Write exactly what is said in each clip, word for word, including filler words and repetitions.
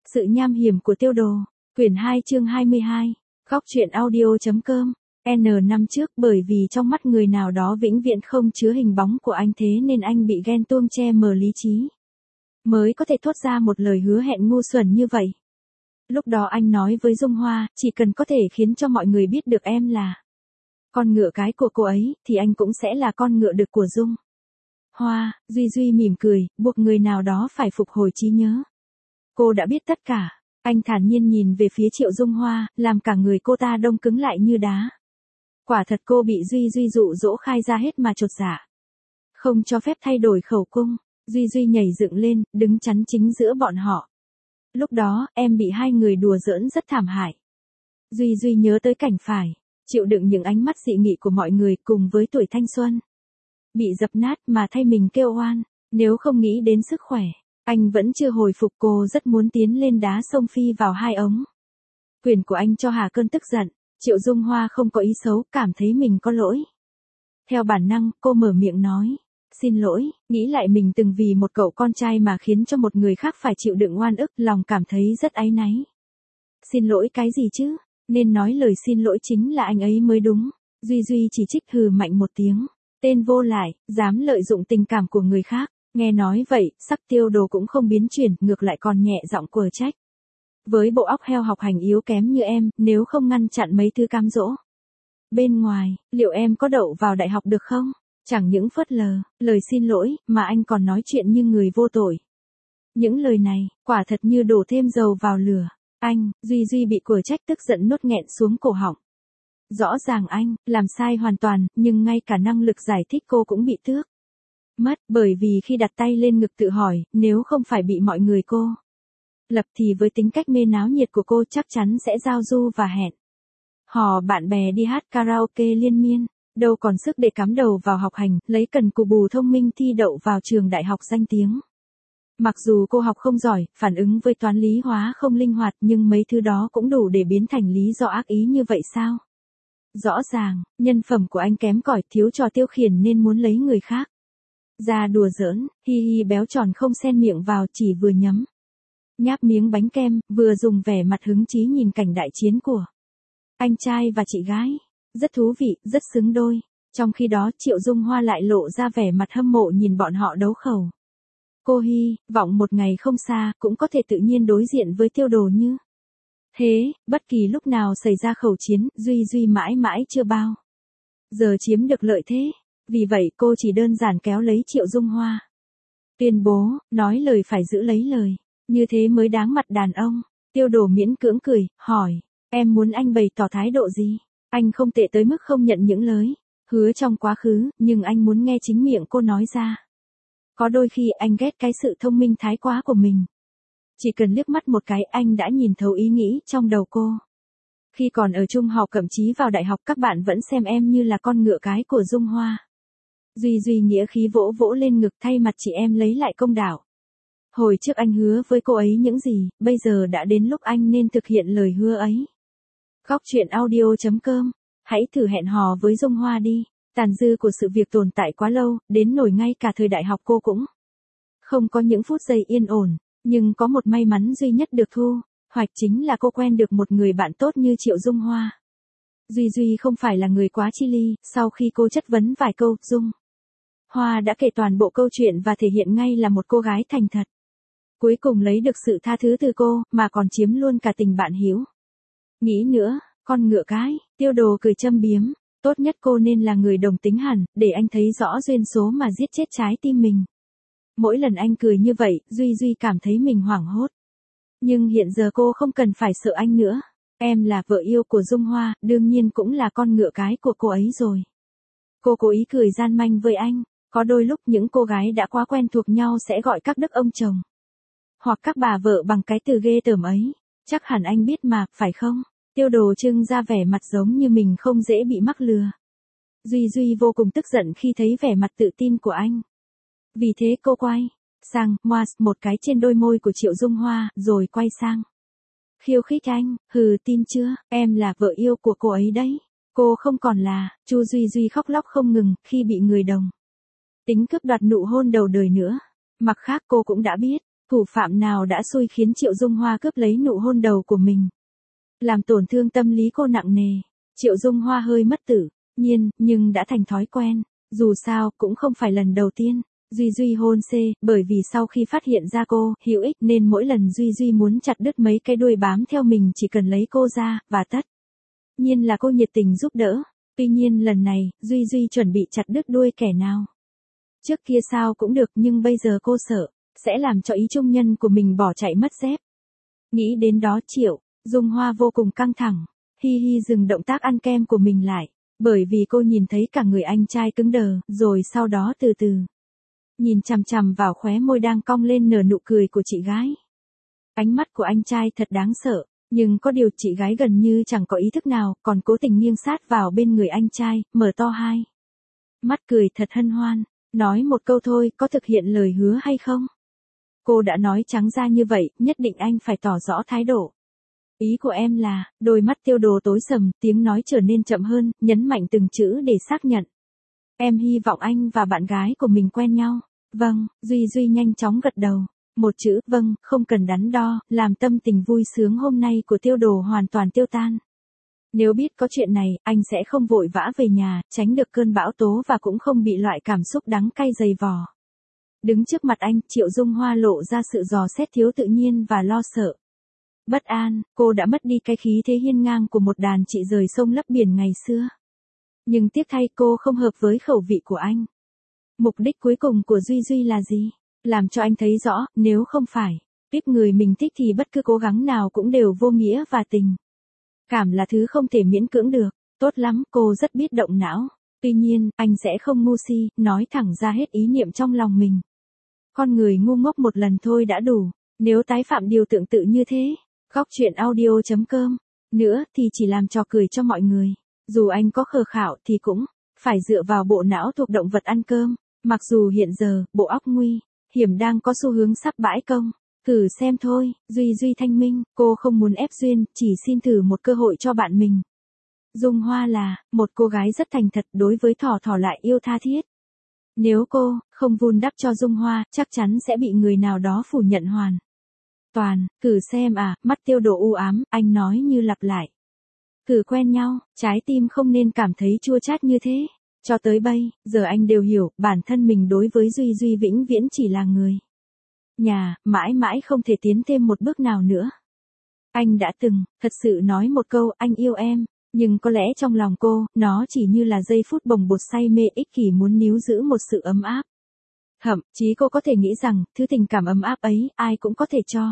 Sự nham hiểm của Tiêu Đồ, quyển hai chương hai mươi hai, góc truyện audio.com. N năm trước bởi vì trong mắt người nào đó vĩnh viễn không chứa hình bóng của anh thế nên anh bị ghen tuông che mờ lý trí. Mới có thể thốt ra một lời hứa hẹn ngu xuẩn như vậy. Lúc đó anh nói với Dung Hoa, chỉ cần có thể khiến cho mọi người biết được em là con ngựa cái của cô ấy, thì anh cũng sẽ là con ngựa đực của Dung Hoa. Duy Duy mỉm cười, buộc người nào đó phải phục hồi trí nhớ. Cô đã biết tất cả. Anh thản nhiên nhìn về phía Triệu Dung Hoa, làm cả người cô ta đông cứng lại như đá. Quả thật cô bị Duy Duy dụ dỗ khai ra hết mà chột dạ. Không cho phép thay đổi khẩu cung, Duy Duy nhảy dựng lên, đứng chắn chính giữa bọn họ. Lúc đó, em bị hai người đùa giỡn rất thảm hại. Duy Duy nhớ tới cảnh phải chịu đựng những ánh mắt dị nghị của mọi người cùng với tuổi thanh xuân. Bị dập nát mà thay mình kêu oan, nếu không nghĩ đến sức khỏe, anh vẫn chưa hồi phục. Cô rất muốn tiến lên đá sông phi vào hai ống quyền của anh cho hà cơn tức giận. Triệu Dung Hoa không có ý xấu, cảm thấy mình có lỗi. Theo bản năng, cô mở miệng nói, xin lỗi, nghĩ lại mình từng vì một cậu con trai mà khiến cho một người khác phải chịu đựng oan ức, lòng cảm thấy rất áy náy. Xin lỗi cái gì chứ, nên nói lời xin lỗi chính là anh ấy mới đúng. Duy Duy chỉ trích hừ mạnh một tiếng, tên vô lại, dám lợi dụng tình cảm của người khác. Nghe nói vậy, sắc Tiêu Đồ cũng không biến chuyển, ngược lại còn nhẹ giọng quở trách. Với bộ óc heo học hành yếu kém như em, nếu không ngăn chặn mấy thứ cám dỗ bên ngoài, liệu em có đậu vào đại học được không? Chẳng những phớt lờ lời xin lỗi, mà anh còn nói chuyện như người vô tội. Những lời này, quả thật như đổ thêm dầu vào lửa. Anh, Duy Duy bị quở trách tức giận nuốt nghẹn xuống cổ họng. Rõ ràng anh, làm sai hoàn toàn, nhưng ngay cả năng lực giải thích cô cũng bị tước mất, bởi vì khi đặt tay lên ngực tự hỏi, nếu không phải bị mọi người cô lập thì với tính cách mê náo nhiệt của cô chắc chắn sẽ giao du và hẹn hò bạn bè đi hát karaoke liên miên, đâu còn sức để cắm đầu vào học hành, lấy cần cù bù thông minh thi đậu vào trường đại học danh tiếng. Mặc dù cô học không giỏi, phản ứng với toán lý hóa không linh hoạt, nhưng mấy thứ đó cũng đủ để biến thành lý do ác ý như vậy sao? Rõ ràng, nhân phẩm của anh kém cỏi, thiếu trò tiêu khiển nên muốn lấy người khác ra đùa giỡn. Hi hi béo tròn không xen miệng vào, chỉ vừa nhấm nháp miếng bánh kem, vừa dùng vẻ mặt hứng chí nhìn cảnh đại chiến của anh trai và chị gái. Rất thú vị, rất xứng đôi. Trong khi đó Triệu Dung Hoa lại lộ ra vẻ mặt hâm mộ nhìn bọn họ đấu khẩu. Cô hy vọng một ngày không xa, cũng có thể tự nhiên đối diện với Tiêu Đồ như thế, bất kỳ lúc nào xảy ra khẩu chiến, Duy Duy mãi mãi chưa bao giờ chiếm được lợi thế. Vì vậy cô chỉ đơn giản kéo lấy Triệu Dung Hoa, tuyên bố, nói lời phải giữ lấy lời. Như thế mới đáng mặt đàn ông. Tiêu Đồ miễn cưỡng cười, hỏi, em muốn anh bày tỏ thái độ gì? Anh không tệ tới mức không nhận những lời hứa trong quá khứ, nhưng anh muốn nghe chính miệng cô nói ra. Có đôi khi anh ghét cái sự thông minh thái quá của mình. Chỉ cần liếc mắt một cái anh đã nhìn thấu ý nghĩ trong đầu cô. Khi còn ở trung học thậm chí vào đại học các bạn vẫn xem em như là con ngựa cái của Dung Hoa. Duy Duy nghĩa khí vỗ vỗ lên ngực thay mặt chị em lấy lại công đạo. Hồi trước anh hứa với cô ấy những gì, bây giờ đã đến lúc anh nên thực hiện lời hứa ấy. Góc truyện audio.com. Hãy thử hẹn hò với Dung Hoa đi. Tàn dư của sự việc tồn tại quá lâu, đến nổi ngay cả thời đại học cô cũng không có những phút giây yên ổn. Nhưng có một may mắn duy nhất được thu hoạch, chính là cô quen được một người bạn tốt như Triệu Dung Hoa. Duy Duy không phải là người quá chi ly. Sau khi cô chất vấn vài câu, Dung Hoa đã kể toàn bộ câu chuyện và thể hiện ngay là một cô gái thành thật. Cuối cùng lấy được sự tha thứ từ cô, mà còn chiếm luôn cả tình bạn hữu. Nghĩ nữa, con ngựa cái, Tiêu Đồ cười châm biếm, tốt nhất cô nên là người đồng tính hẳn, để anh thấy rõ duyên số mà giết chết trái tim mình. Mỗi lần anh cười như vậy, Duy Duy cảm thấy mình hoảng hốt. Nhưng hiện giờ cô không cần phải sợ anh nữa. Em là vợ yêu của Dung Hoa, đương nhiên cũng là con ngựa cái của cô ấy rồi. Cô cố ý cười gian manh với anh. Có đôi lúc những cô gái đã quá quen thuộc nhau sẽ gọi các đức ông chồng hoặc các bà vợ bằng cái từ ghê tởm ấy. Chắc hẳn anh biết mà, phải không? Tiêu Đồ trưng ra vẻ mặt giống như mình không dễ bị mắc lừa. Duy Duy vô cùng tức giận khi thấy vẻ mặt tự tin của anh. Vì thế cô quay sang, ngoa một cái trên đôi môi của Triệu Dung Hoa, rồi quay sang khiêu khích anh, hừ, tin chưa, em là vợ yêu của cô ấy đấy. Cô không còn là, Chu Duy Duy khóc lóc không ngừng, khi bị người đồng tính cướp đoạt nụ hôn đầu đời nữa. Mặt khác cô cũng đã biết, Thủ phạm nào đã xui khiến Triệu Dung Hoa cướp lấy nụ hôn đầu của mình. Làm tổn thương tâm lý cô nặng nề. Triệu Dung Hoa hơi mất tự nhiên, nhưng đã thành thói quen. Dù sao, cũng không phải lần đầu tiên. Duy Duy hôn C, bởi vì sau khi phát hiện ra cô hữu ích nên mỗi lần Duy Duy muốn chặt đứt mấy cái đuôi bám theo mình chỉ cần lấy cô ra, và tất nhiên là cô nhiệt tình giúp đỡ. Tuy nhiên lần này, Duy Duy chuẩn bị chặt đứt đuôi kẻ nào. Trước kia sao cũng được, nhưng bây giờ cô sợ sẽ làm cho ý trung nhân của mình bỏ chạy mất dép. Nghĩ đến đó Triệu Dung Hoa vô cùng căng thẳng. Hi hi dừng động tác ăn kem của mình lại, bởi vì cô nhìn thấy cả người anh trai cứng đờ, rồi sau đó từ từ nhìn chằm chằm vào khóe môi đang cong lên nở nụ cười của chị gái. Ánh mắt của anh trai thật đáng sợ, nhưng có điều chị gái gần như chẳng có ý thức nào, còn cố tình nghiêng sát vào bên người anh trai, mở to hai mắt cười thật hân hoan, nói một câu thôi, có thực hiện lời hứa hay không? Cô đã nói trắng ra như vậy, nhất định anh phải tỏ rõ thái độ. Ý của em là, đôi mắt Tiêu Đồ tối sầm, tiếng nói trở nên chậm hơn, nhấn mạnh từng chữ để xác nhận. Em hy vọng anh và bạn gái của mình quen nhau. Vâng, Duy Duy nhanh chóng gật đầu. Một chữ, vâng, không cần đắn đo, làm tâm tình vui sướng hôm nay của Tiêu Đồ hoàn toàn tiêu tan. Nếu biết có chuyện này, anh sẽ không vội vã về nhà, tránh được cơn bão tố và cũng không bị loại cảm xúc đắng cay dày vò. Đứng trước mặt anh, Triệu Dung Hoa lộ ra sự dò xét thiếu tự nhiên và lo sợ. Bất an, cô đã mất đi cái khí thế hiên ngang của một đàn chị rời sông lấp biển ngày xưa. Nhưng tiếc thay cô không hợp với khẩu vị của anh. Mục đích cuối cùng của Duy Duy là gì? Làm cho anh thấy rõ, nếu không phải tiếp người mình thích thì bất cứ cố gắng nào cũng đều vô nghĩa và tình cảm là thứ không thể miễn cưỡng được. Tốt lắm, cô rất biết động não. Tuy nhiên, anh sẽ không ngu si, nói thẳng ra hết ý niệm trong lòng mình. Con người ngu ngốc một lần thôi đã đủ, nếu tái phạm điều tương tự như thế, khóc chuyện audio chấm com, nữa thì chỉ làm trò cười cho mọi người. Dù anh có khờ khạo thì cũng phải dựa vào bộ não thuộc động vật ăn cơm, mặc dù hiện giờ, bộ óc nguy hiểm đang có xu hướng sắp bãi công. Thử xem thôi, Duy Duy thanh minh, cô không muốn ép duyên, chỉ xin thử một cơ hội cho bạn mình. Dung Hoa là một cô gái rất thành thật, đối với Thỏ Thỏ lại yêu tha thiết. Nếu cô không vun đắp cho Dung Hoa, chắc chắn sẽ bị người nào đó phủ nhận hoàn toàn. Thử xem à, mắt Tiêu Đồ u ám, anh nói như lặp lại. Thử quen nhau, trái tim không nên cảm thấy chua chát như thế. Cho tới bây giờ anh đều hiểu, bản thân mình đối với Duy Duy vĩnh viễn chỉ là người nhà, mãi mãi không thể tiến thêm một bước nào nữa. Anh đã từng thật sự nói một câu anh yêu em, nhưng có lẽ trong lòng cô, nó chỉ như là giây phút bồng bột say mê ích kỷ muốn níu giữ một sự ấm áp. Thậm chí cô có thể nghĩ rằng, thứ tình cảm ấm áp ấy, ai cũng có thể cho.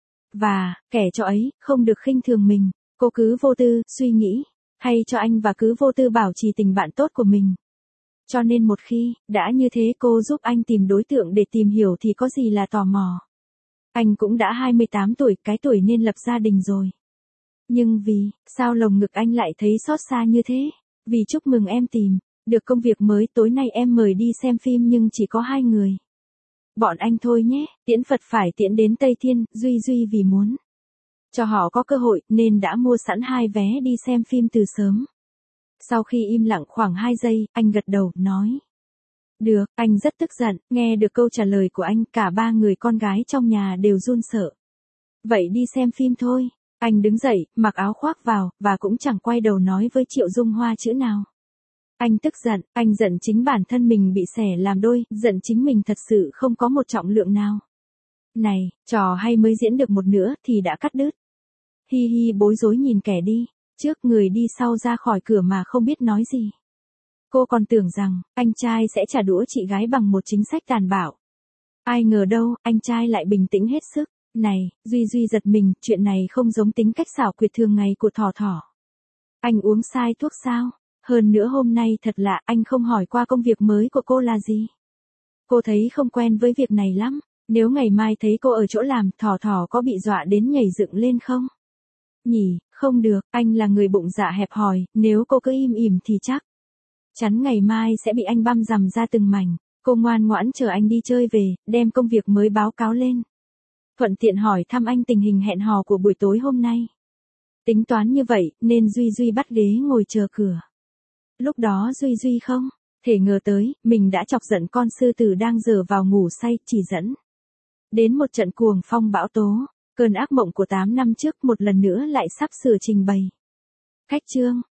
Và, kẻ cho ấy, không được khinh thường mình. Cô cứ vô tư, suy nghĩ, hay cho anh và cứ vô tư bảo trì tình bạn tốt của mình. Cho nên một khi, đã như thế cô giúp anh tìm đối tượng để tìm hiểu thì có gì là tò mò. Anh cũng đã hai mươi tám tuổi, cái tuổi nên lập gia đình rồi. Nhưng vì, sao lồng ngực anh lại thấy xót xa như thế? Vì chúc mừng em tìm được công việc mới, tối nay em mời đi xem phim nhưng chỉ có hai người. Bọn anh thôi nhé, tiễn Phật phải tiễn đến Tây Thiên, Duy Duy vì muốn cho họ có cơ hội, nên đã mua sẵn hai vé đi xem phim từ sớm. Sau khi im lặng khoảng hai giây, anh gật đầu, nói. Được, anh rất tức giận, nghe được câu trả lời của anh, cả ba người con gái trong nhà đều run sợ. Vậy đi xem phim thôi. Anh đứng dậy, mặc áo khoác vào, và cũng chẳng quay đầu nói với Triệu Dung Hoa chữ nào. Anh tức giận, anh giận chính bản thân mình bị xẻ làm đôi, giận chính mình thật sự không có một trọng lượng nào. Này, trò hay mới diễn được một nửa thì đã cắt đứt. Hi hi bối rối nhìn kẻ đi trước người đi sau ra khỏi cửa mà không biết nói gì. Cô còn tưởng rằng, anh trai sẽ trả đũa chị gái bằng một chính sách tàn bạo. Ai ngờ đâu, anh trai lại bình tĩnh hết sức. Này, Duy Duy giật mình, chuyện này không giống tính cách xảo quyệt thường ngày của Thỏ Thỏ. Anh uống sai thuốc sao? Hơn nữa hôm nay thật lạ, anh không hỏi qua công việc mới của cô là gì. Cô thấy không quen với việc này lắm. Nếu ngày mai thấy cô ở chỗ làm, Thỏ Thỏ có bị dọa đến nhảy dựng lên không? Nhỉ, không được, anh là người bụng dạ hẹp hòi, nếu cô cứ im ỉm thì chắc chắn ngày mai sẽ bị anh băm rằm ra từng mảnh. Cô ngoan ngoãn chờ anh đi chơi về, đem công việc mới báo cáo lên. Thuận tiện hỏi thăm anh tình hình hẹn hò của buổi tối hôm nay. Tính toán như vậy, nên Duy Duy bắt ghế ngồi chờ cửa. Lúc đó Duy Duy không thể ngờ tới, mình đã chọc giận con sư tử đang dở vào ngủ say, chỉ dẫn Đến một trận cuồng phong bão tố, cơn ác mộng của tám năm trước một lần nữa lại sắp sửa trình bày. Khách chương,